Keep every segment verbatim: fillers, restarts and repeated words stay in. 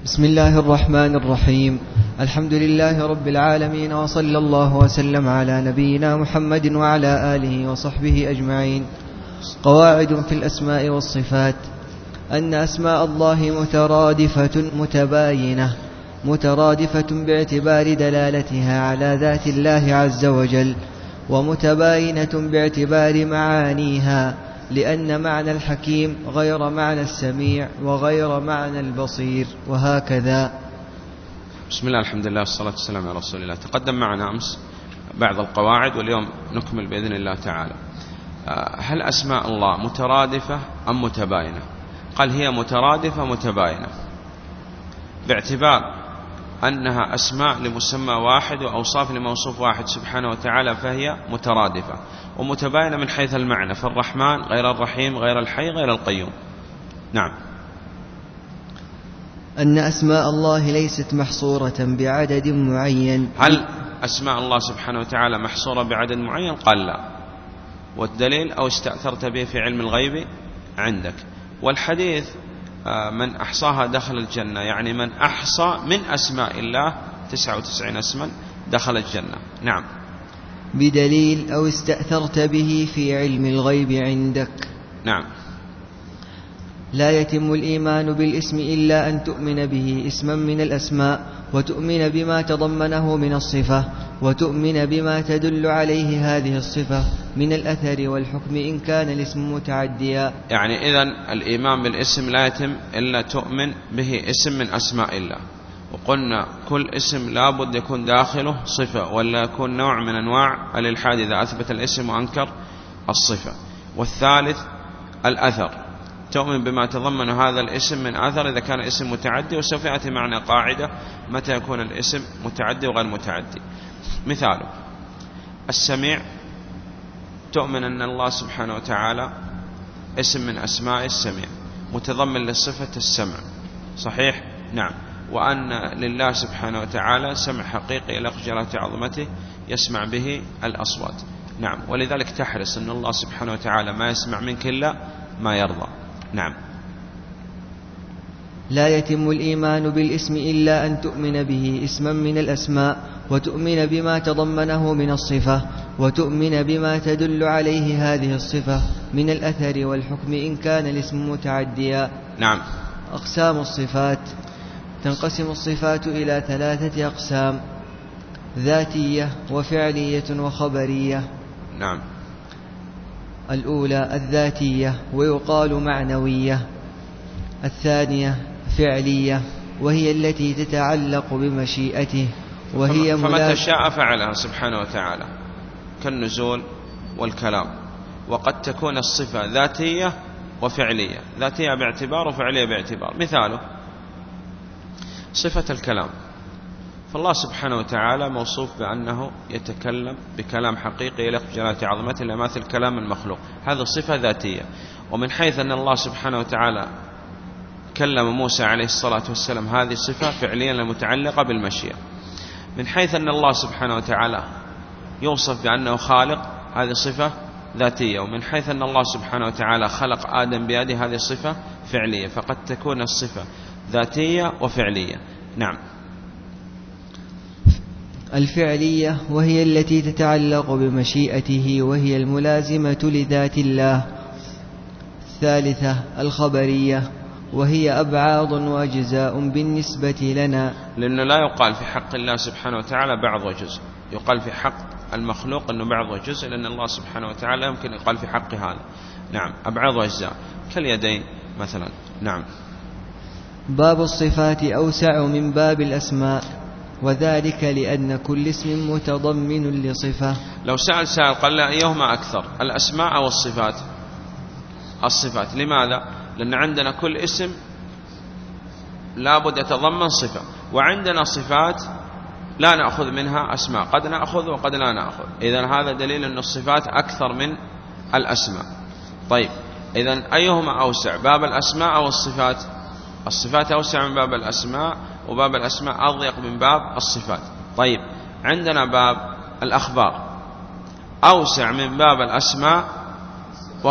بسم الله الرحمن الرحيم. الحمد لله رب العالمين، وصلى الله وسلم على نبينا محمد وعلى آله وصحبه أجمعين. قواعد في الأسماء والصفات: أن أسماء الله مترادفة متباينة، مترادفة باعتبار دلالتها على ذات الله عز وجل، ومتباينة باعتبار معانيها، لأن معنى الحكيم غير معنى السميع وغير معنى البصير، وهكذا. بسم الله، الحمد لله، والصلاة والسلام على رسول الله. تقدم معنا أمس بعض القواعد، واليوم نكمل بإذن الله تعالى. هل أسماء الله مترادفة أم متباينة؟ قال هي مترادفة متباينة باعتبار أنها أسماء لمسمى واحد وأوصاف لموصوف واحد سبحانه وتعالى، فهي مترادفة، ومتباينة من حيث المعنى، فالرحمن غير الرحيم، غير الحي غير القيوم. نعم. أن أسماء الله ليست محصورة بعدد معين. هل أسماء الله سبحانه وتعالى محصورة بعدد معين؟ قال لا. والدليل: أو استأثرت به في علم الغيب عندك. والحديث: من أحصاها دخل الجنة، يعني من أحصى من أسماء الله تسعة وتسعين اسما دخل الجنة. نعم. بدليل: أو استأثرت به في علم الغيب عندك. نعم. لا يتم الإيمان بالاسم إلا أن تؤمن به اسما من الأسماء، وتؤمن بما تضمنه من الصفة، وتؤمن بما تدل عليه هذه الصفة من الأثر والحكم إن كان الاسم متعديا. يعني إذن الإيمان بالاسم لا يتم إلا تؤمن به اسم من أسماء الله. وقلنا كل اسم لابد يكون داخله صفة، ولا يكون نوع من أنواع الإلحاد إذا أثبت الاسم وأنكر الصفة. والثالث الأثر، تؤمن بما تضمن هذا الاسم من أثر إذا كان اسم متعدي. وسوف يأتي معنا قاعدة متى يكون الاسم متعدي وغير متعدي. مثاله: السميع، تؤمن أن الله سبحانه وتعالى اسم من أسماء السميع متضمن للصفة السمع، صحيح؟ نعم. وأن لله سبحانه وتعالى سمع حقيقي يليق بجلالة عظمته يسمع به الأصوات. نعم. ولذلك تحرص أن الله سبحانه وتعالى ما يسمع منك إلا ما يرضى. نعم. لا يتم الإيمان بالاسم إلا أن تؤمن به اسما من الأسماء، وتؤمن بما تضمنه من الصفة، وتؤمن بما تدل عليه هذه الصفة من الأثر والحكم إن كان الاسم متعديا. نعم. أقسام الصفات: تنقسم الصفات إلى ثلاثة أقسام: ذاتية وفعلية وخبرية. نعم. الأولى الذاتية، ويقال معنوية. الثانية فعلية، وهي التي تتعلق بمشيئته، وهي فمتى شاء فعلها سبحانه وتعالى، كالنزول والكلام. وقد تكون الصفة ذاتية وفعلية، ذاتية باعتبار وفعلية باعتبار. مثاله صفة الكلام، فالله سبحانه وتعالى موصوف بأنه يتكلم بكلام حقيقي يليق بجلالة عظمته لا يماثل كلام المخلوق، هذا صفة ذاتية. ومن حيث أن الله سبحانه وتعالى كلم موسى عليه الصلاة والسلام، هذه صفة فعليا المتعلقة بالمشيئة. من حيث أن الله سبحانه وتعالى يوصف بأنه خالق، هذه صفة ذاتية. ومن حيث أن الله سبحانه وتعالى خلق آدم بيده، هذه صفة فعلية. فقد تكون الصفة ذاتية وفعلية. نعم. الفعلية وهي التي تتعلق بمشيئته، وهي الملازمة لذات الله. الثالثة الخبرية، وهي أبعاض وأجزاء بالنسبة لنا، لأنه لا يقال في حق الله سبحانه وتعالى بعض وجزء، يقال في حق المخلوق أنه بعض وجزء، لأن الله سبحانه وتعالى يمكن يقال في حق هذا. نعم. أبعاض وأجزاء كاليدين مثلا. نعم. باب الصفات أوسع من باب الأسماء، وذلك لأن كل اسم متضمن لصفة. لو سأل سائل قال لا أيهما أكثر، الأسماء أو الصفات؟ الصفات. لماذا؟ لأن عندنا كل اسم لابد يتضمن صفة، وعندنا صفات لا نأخذ منها أسماء، قد نأخذ وقد لا نأخذ. إذن هذا دليل أن الصفات أكثر من الأسماء. طيب، إذن أيهما أوسع، باب الأسماء أو الصفات؟ الصفات أوسع من باب الأسماء، وباب الأسماء أضيق من باب الصفات. طيب، عندنا باب الأخبار أوسع من باب الأسماء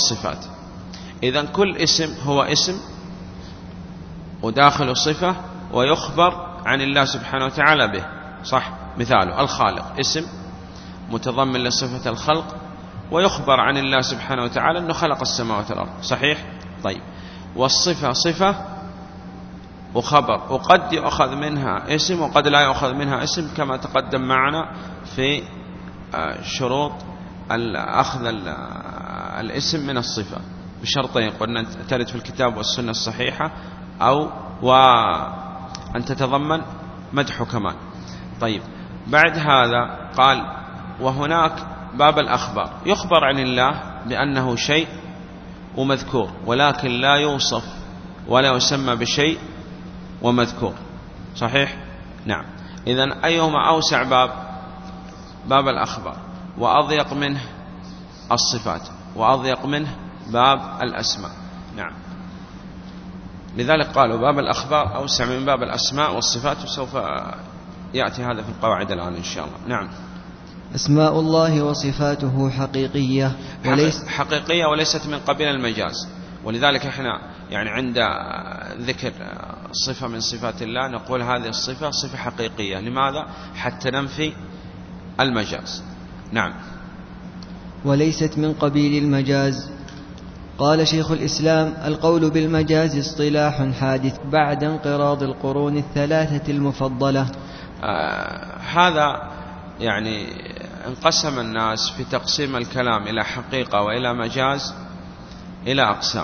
والصفات. إذن كل اسم هو اسم وداخل صفة ويخبر عن الله سبحانه وتعالى به، صح؟ مثاله الخالق اسم متضمن لصفة الخلق، ويخبر عن الله سبحانه وتعالى أنه خلق السماوات والأرض، صحيح؟ طيب، والصفة صفة وخبر، وقد يؤخذ منها اسم وقد لا يؤخذ منها اسم، كما تقدم معنا في شروط أخذ الاسم من الصفة بشرطين، قلنا ترد في الكتاب والسنة الصحيحة، أو وأن تتضمن مدح كمان. طيب، بعد هذا قال وهناك باب الأخبار، يخبر عن الله بأنه شيء ومذكور، ولكن لا يوصف ولا يسمى بشيء ومذكور، صحيح؟ نعم. إذن أيهما أوسع باب؟ باب الأخبار، وأضيق منه الصفات، وأضيق منه باب الأسماء. نعم، لذلك قالوا باب الأخبار أوسع من باب الأسماء والصفات، وسوف يأتي هذا في القواعد الآن إن شاء الله. نعم. أسماء الله وصفاته حقيقية وليس حقيقية وليست من قبيل المجاز، ولذلك احنا يعني عند ذكر صفة من صفات الله نقول هذه الصفة صفة حقيقية. لماذا؟ حتى ننفي المجاز. نعم. وليست من قبيل المجاز. قال شيخ الإسلام: القول بالمجاز اصطلاح حادث بعد انقراض القرون الثلاثة المفضلة. آه هذا يعني انقسم الناس في تقسيم الكلام إلى حقيقة وإلى مجاز إلى أقسام،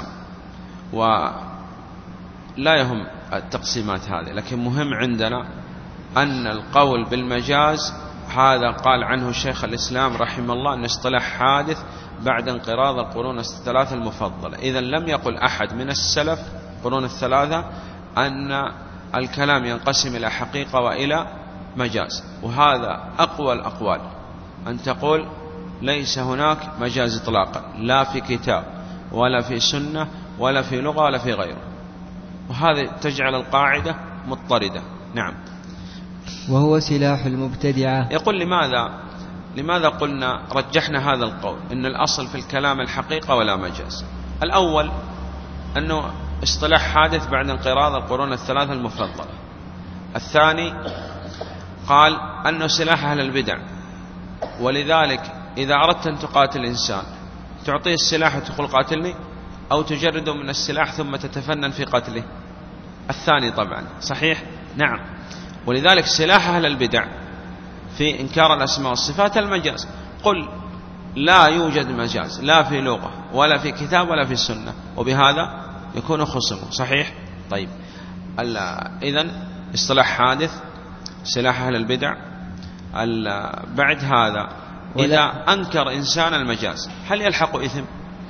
ولا يهم التقسيمات هذه، لكن مهم عندنا أن القول بالمجاز هذا قال عنه شيخ الإسلام رحمه الله أن اصطلاح حادث بعد انقراض القرون الثلاثة المفضلة. إذن لم يقل أحد من السلف قرون الثلاثة أن الكلام ينقسم إلى حقيقة وإلى مجاز، وهذا أقوى الأقوال، أن تقول ليس هناك مجاز إطلاقا، لا في كتاب ولا في سنة ولا في لغة ولا في غيره، وهذا تجعل القاعدة مضطردة. نعم. وهو سلاح المبتدعة. يقول لماذا لماذا قلنا رجحنا هذا القول إن الأصل في الكلام الحقيقة ولا مجاز؟ الأول أنه اصطلاح حادث بعد انقراض القرون الثلاثة المفضلة. الثاني قال أنه سلاح أهل البدع، ولذلك إذا أردت أن تقاتل إنسان تعطيه السلاح وتقول قاتلني، أو تجرده من السلاح ثم تتفنن في قتله؟ الثاني طبعا، صحيح؟ نعم. ولذلك سلاح أهل البدع في إنكار الأسماء والصفات المجاز. قل لا يوجد مجاز لا في لغة ولا في كتاب ولا في سنة، وبهذا يكون خصمه، صحيح؟ طيب، إذن اصطلاح حادث سلاح أهل البدع. بعد هذا إذا أنكر إنسان المجاز هل يلحق إثم؟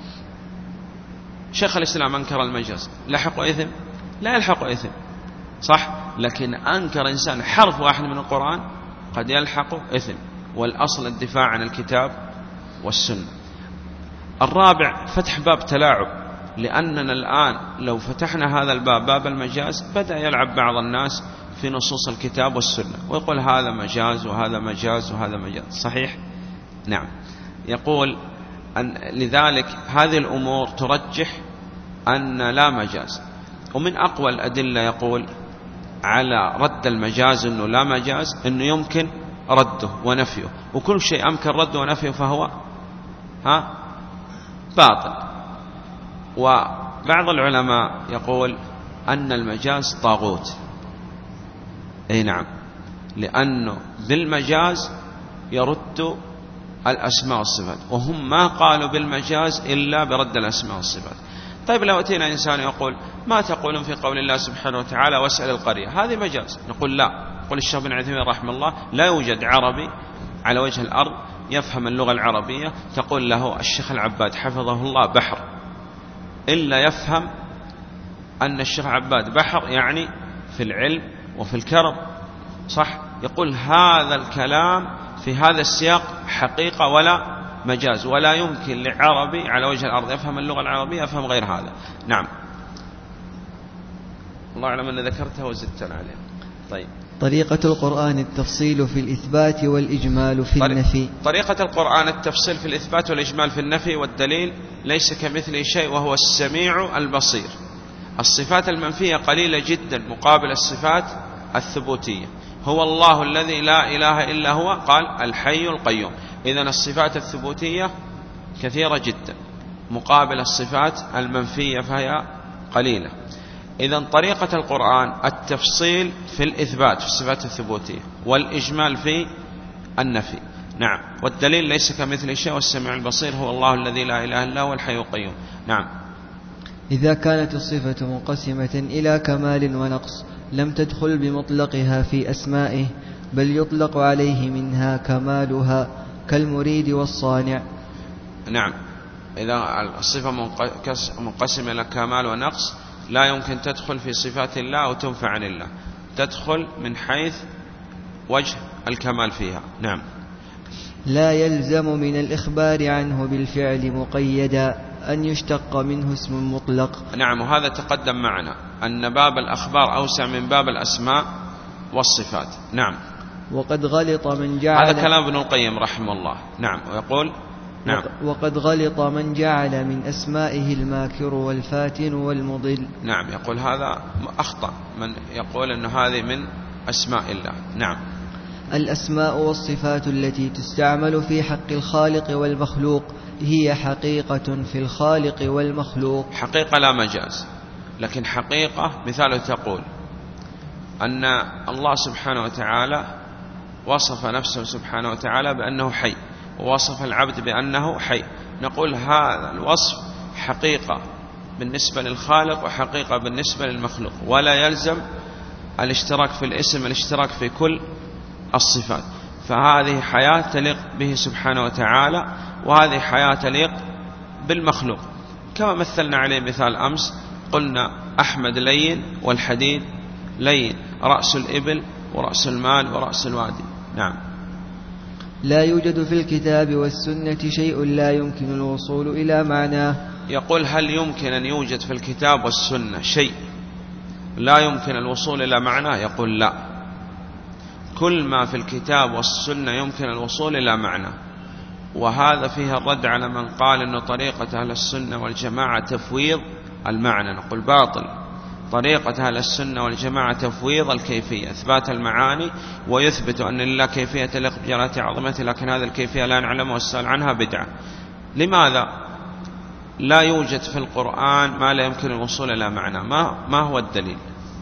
شيخ الإسلام أنكر المجاز، لحق إثم؟ لا يلحق إثم، صح؟ لكن أنكر إنسان حرف واحد من القرآن قد يلحق إثم، والأصل الدفاع عن الكتاب والسنة. الرابع فتح باب تلاعب، لأننا الآن لو فتحنا هذا الباب باب المجاز بدأ يلعب بعض الناس في نصوص الكتاب والسنة ويقول هذا مجاز وهذا مجاز وهذا مجاز، صحيح؟ نعم. يقول أن لذلك هذه الأمور ترجح أن لا مجاز. ومن أقوى الأدلة يقول على رد المجاز أنه لا مجاز أنه يمكن رده ونفيه، وكل شيء أمكن رده ونفيه فهو ها باطل. وبعض العلماء يقول أن المجاز طاغوت، أي نعم، لأنه بالمجاز يرد الأسماء والصفات، وهم ما قالوا بالمجاز إلا برد الأسماء والصفات. طيب لو أتينا إنسان يقول ما تقولون في قول الله سبحانه وتعالى واسأل القرية، هذه مجاز، نقول لا. قل الشيخ بن عثيمين رحمه الله لا يوجد عربي على وجه الأرض يفهم اللغة العربية تقول له الشيخ العباد حفظه الله بحر إلا يفهم أن الشيخ العباد بحر يعني في العلم وفي الكرم، صح؟ يقول هذا الكلام في هذا السياق حقيقة ولا مجاز، ولا يمكن لعربي على وجه الأرض يفهم اللغة العربية يفهم غير هذا. نعم، الله أعلم أن ذكرتها وزدتنا عليها. طيب، طريقة القرآن التفصيل في الإثبات والإجمال في النفي. طريقة القرآن التفصيل في الإثبات والإجمال في النفي، والدليل ليس كمثله شيء وهو السميع البصير. الصفات المنفية قليلة جدا مقابل الصفات الثبوتية. هو الله الذي لا إله إلا هو، قال الحي القيوم. إذن الصفات الثبوتية كثيرة جدا مقابل الصفات المنفية فهي قليلة. إذن طريقة القرآن التفصيل في الإثبات في الصفات الثبوتية والإجمال في النفي. نعم. والدليل ليس كمثل شيء والسميع البصير هو الله الذي لا إله إلا هو الحي القيوم. نعم. إذا كانت الصفة منقسمة إلى كمال ونقص لم تدخل بمطلقها في أسمائه، بل يطلق عليه منها كمالها كالمريد والصانع. نعم. إذا الصفة منقسمة إلى كمال ونقص لا يمكن تدخل في صفات الله أو تنفع عن الله، تدخل من حيث وجه الكمال فيها. نعم. لا يلزم من الإخبار عنه بالفعل مقيدا أن يشتق منه اسم مطلق. نعم. وهذا تقدم معنا أن باب الأخبار أوسع من باب الأسماء والصفات. نعم. وقد غلط من جعل، هذا كلام ابن القيم رحمه الله. نعم. ويقول نعم. وقد غلط من جعل من أسمائه الماكر والفاتن والمضل. نعم. يقول هذا أخطأ من يقول أن هذه من أسماء الله. نعم. الأسماء والصفات التي تستعمل في حق الخالق والمخلوق هي حقيقة في الخالق والمخلوق. حقيقة لا مجاز، لكن حقيقة مثال تقول أن الله سبحانه وتعالى وصف نفسه سبحانه وتعالى بأنه حي، ووصف العبد بأنه حي، نقول هذا الوصف حقيقة بالنسبة للخالق وحقيقة بالنسبة للمخلوق، ولا يلزم الاشتراك في الاسم الاشتراك في كل الصفات. فهذه حياة تليق به سبحانه وتعالى، وهذه حياة تليق بالمخلوق. كما مثلنا عليه مثال أمس، قلنا أحمد لين والحديد لين، رأس الإبل ورأس المال ورأس الوادي. نعم. لا يوجد في الكتاب والسنة شيء لا يمكن الوصول إلى معناه. يقول هل يمكن أن يوجد في الكتاب والسنة شيء لا يمكن الوصول إلى معناه؟ يقول لا، كل ما في الكتاب والسنة يمكن الوصول إلى معنى. وهذا فيها الرد على من قال أن طريقة أهل السنة والجماعة تفويض المعنى. نقول باطل، طريقة أهل السنة والجماعة تفويض الكيفية، إثبات المعاني، ويثبت أن لله كيفية تليق بجلالة عظمته، لكن هذه الكيفية لا نعلم والسؤال عنها بدعة. لماذا؟ لا يوجد في القرآن ما لا يمكن الوصول إلى معنى. ما, ما هو الدليل؟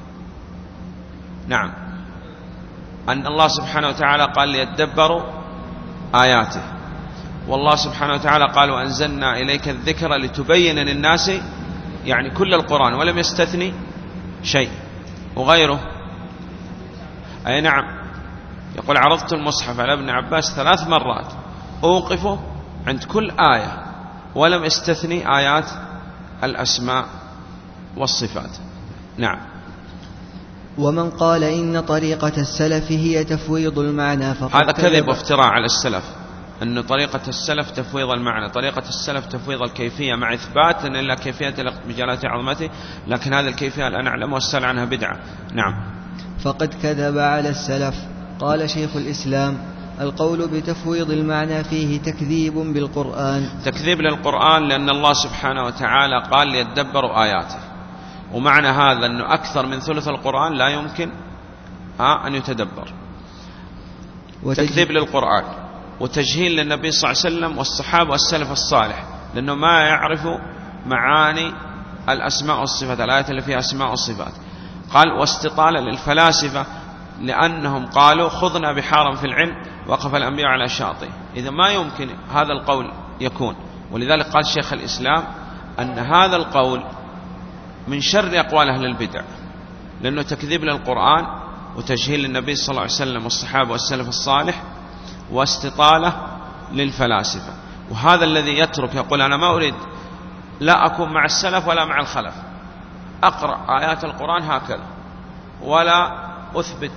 نعم. أن الله سبحانه وتعالى قال ليتدبروا آياته، والله سبحانه وتعالى قال وأنزلنا إليك الذكر لتبين للناس، يعني كل القرآن ولم يستثني شيء. وغيره أي نعم. يقول عرضت المصحف على ابن عباس ثلاث مرات أوقفه عند كل آية ولم استثني آيات الأسماء والصفات. نعم. ومن قال إن طريقة السلف هي تفويض المعنى فقد هذا كذب وافتراء على السلف، أن طريقة السلف تفويض المعنى. طريقة السلف تفويض الكيفية مع إثبات أن إلا كيفية بجلالة عظمته، لكن هذه الكيفية لا نعلم والسؤال عنها بدعة. نعم. فقد كذب على السلف. قال شيخ الإسلام القول بتفويض المعنى فيه تكذيب بالقرآن. تكذيب للقرآن، لأن الله سبحانه وتعالى قال ليتدبروا آياته، ومعنى هذا أنه أكثر من ثلث القرآن لا يمكن أن يتدبر. تكذيب للقرآن وتجهيل للنبي صلى الله عليه وسلم والصحابة والسلف الصالح، لأنه ما يعرفوا معاني الأسماء والصفات، الآيات اللي فيها أسماء والصفات. قال واستطالة للفلاسفة، لأنهم قالوا خذنا بحارا في العلم وقف الأنبياء على شاطئ. إذا ما يمكن هذا القول يكون، ولذلك قال شيخ الإسلام أن هذا القول من شر أقوال أهل البدع، لأنه تكذيب للقرآن وتجهيل للنبي صلى الله عليه وسلم والصحابة والسلف الصالح واستطالة للفلاسفة. وهذا الذي يترك يقول أنا ما أريد لا أكون مع السلف ولا مع الخلف، أقرأ آيات القرآن هكذا ولا أثبت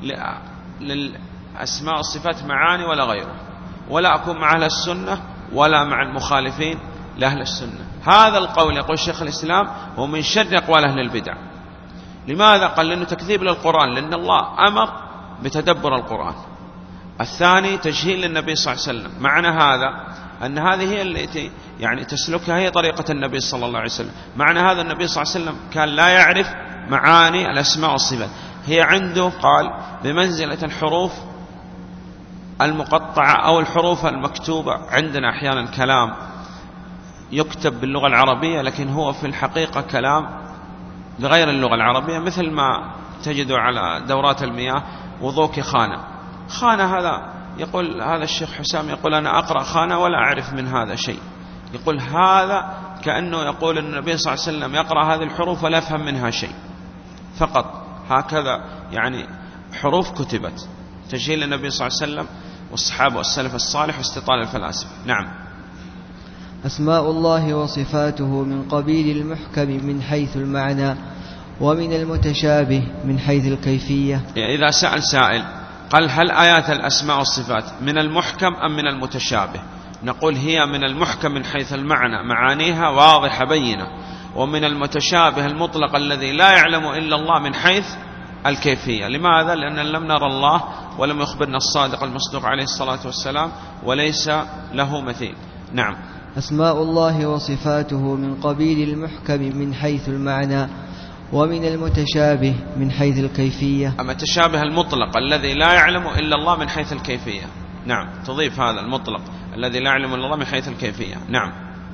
للأسماء والصفات معاني ولا غيره، ولا أكون مع أهل السنة ولا مع المخالفين لأهل السنة. هذا القول يقول شيخ الإسلام هو من شر أقوال أهل البدع. لماذا؟ قال لأنه تكذيب للقرآن، لأن الله أمر بتدبر القرآن. الثاني تجهيل للنبي صلى الله عليه وسلم. معنى هذا أن هذه هي التي يعني تسلكها هي طريقة النبي صلى الله عليه وسلم. معنى هذا النبي صلى الله عليه وسلم كان لا يعرف معاني الأسماء والصفات، هي عنده قال بمنزلة الحروف المقطعة أو الحروف المكتوبة. عندنا أحيانا كلام يكتب باللغة العربية لكن هو في الحقيقة كلام بغير اللغة العربية، مثل ما تجد على دورات المياه وضوك خانة. خانة هذا يقول هذا الشيخ حسام يقول أنا أقرأ خانة ولا أعرف من هذا شيء، يقول هذا كأنه يقول النبي صلى الله عليه وسلم يقرأ هذه الحروف ولا يفهم منها شيء فقط. هكذا يعني حروف كتبت تجهيل النبي صلى الله عليه وسلم والصحابة والسلف الصالح واستطال الفلاسفة. نعم. أسماء الله وصفاته من قبيل المحكم من حيث المعنى ومن المتشابه من حيث الكيفية. إذا سأل سائل قال هل آيات الأسماء والصفات من المحكم أم من المتشابه؟ نقول هي من المحكم من حيث المعنى، معانيها واضحة بينة، ومن المتشابه المطلق الذي لا يعلم إلا الله من حيث الكيفية. لماذا؟ لأن لم نرى الله ولم يخبرنا الصادق المصدوق عليه الصلاة والسلام وليس له مثيل. نعم. أسماء الله وصفاته من قبيل المحكم من حيث المعنى ومن المتشابه من حيث الكيفية. أما التشابه المطلق الذي لا يعلم إلا الله من حيث الكيفية. نعم، تضيف هذا المطلق الذي لا يعلم إلا الله من حيث الكيفية. نعم.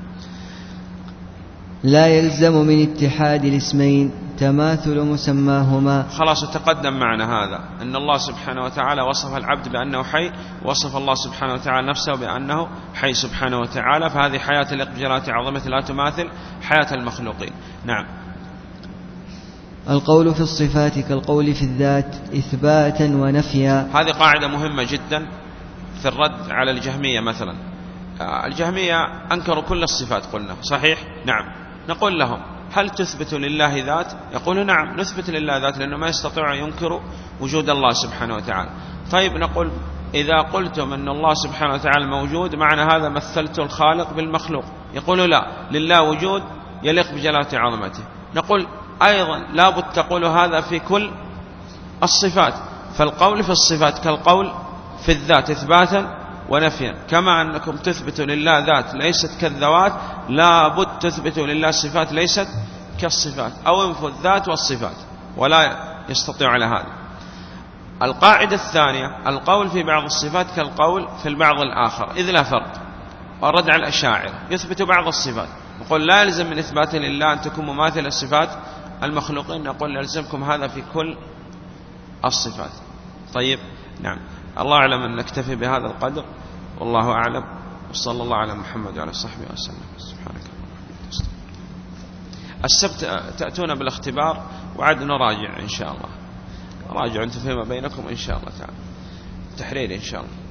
لا يلزم من اتحاد الاسمين تماثل مسماهما. خلاص تقدم معنا هذا أن الله سبحانه وتعالى وصف العبد بأنه حي، وصف الله سبحانه وتعالى نفسه بأنه حي سبحانه وتعالى، فهذه حياة الإقبالات عظمة لا تماثل حياة المخلوقين. نعم. القول في الصفات كالقول في الذات إثباتا ونفيا. هذه قاعدة مهمة جدا في الرد على الجهمية. مثلا الجهمية أنكروا كل الصفات قلنا صحيح؟ نعم. نقول لهم هل تثبت لله ذات؟ يقولوا نعم نثبت لله ذات لأنه ما يستطيع ينكر وجود الله سبحانه وتعالى. طيب نقول إذا قلتم أن الله سبحانه وتعالى موجود معنى هذا مثلت الخالق بالمخلوق. يقولوا لا، لله وجود يليق بجلالة عظمته. نقول أيضا لابد تقول هذا في كل الصفات، فالقول في الصفات كالقول في الذات إثباتا ونفيا، كما أنكم تثبتوا لله ذات ليست كالذوات لابد تثبتوا لله صفات ليست كالصفات، أو انفوا الذات والصفات، ولا يستطيع على هذا. القاعدة الثانية القول في بعض الصفات كالقول في البعض الآخر إذ لا فرق. ورد على الأشاعرة يثبت بعض الصفات، نقول لا يلزم من إثبات لله أن تكون مماثلة الصفات المخلوقين، نقول يلزمكم هذا في كل الصفات. طيب نعم. الله أعلم أن نكتفي بهذا القدر، والله أعلم، وصلى الله على محمد وعلى صحبه وسلم. سبحانك اللهم. السبت تأتون بالاختبار وعد نراجع إن شاء الله، راجعوا أنتم فيما بينكم إن شاء الله تعالى، تحرير إن شاء الله.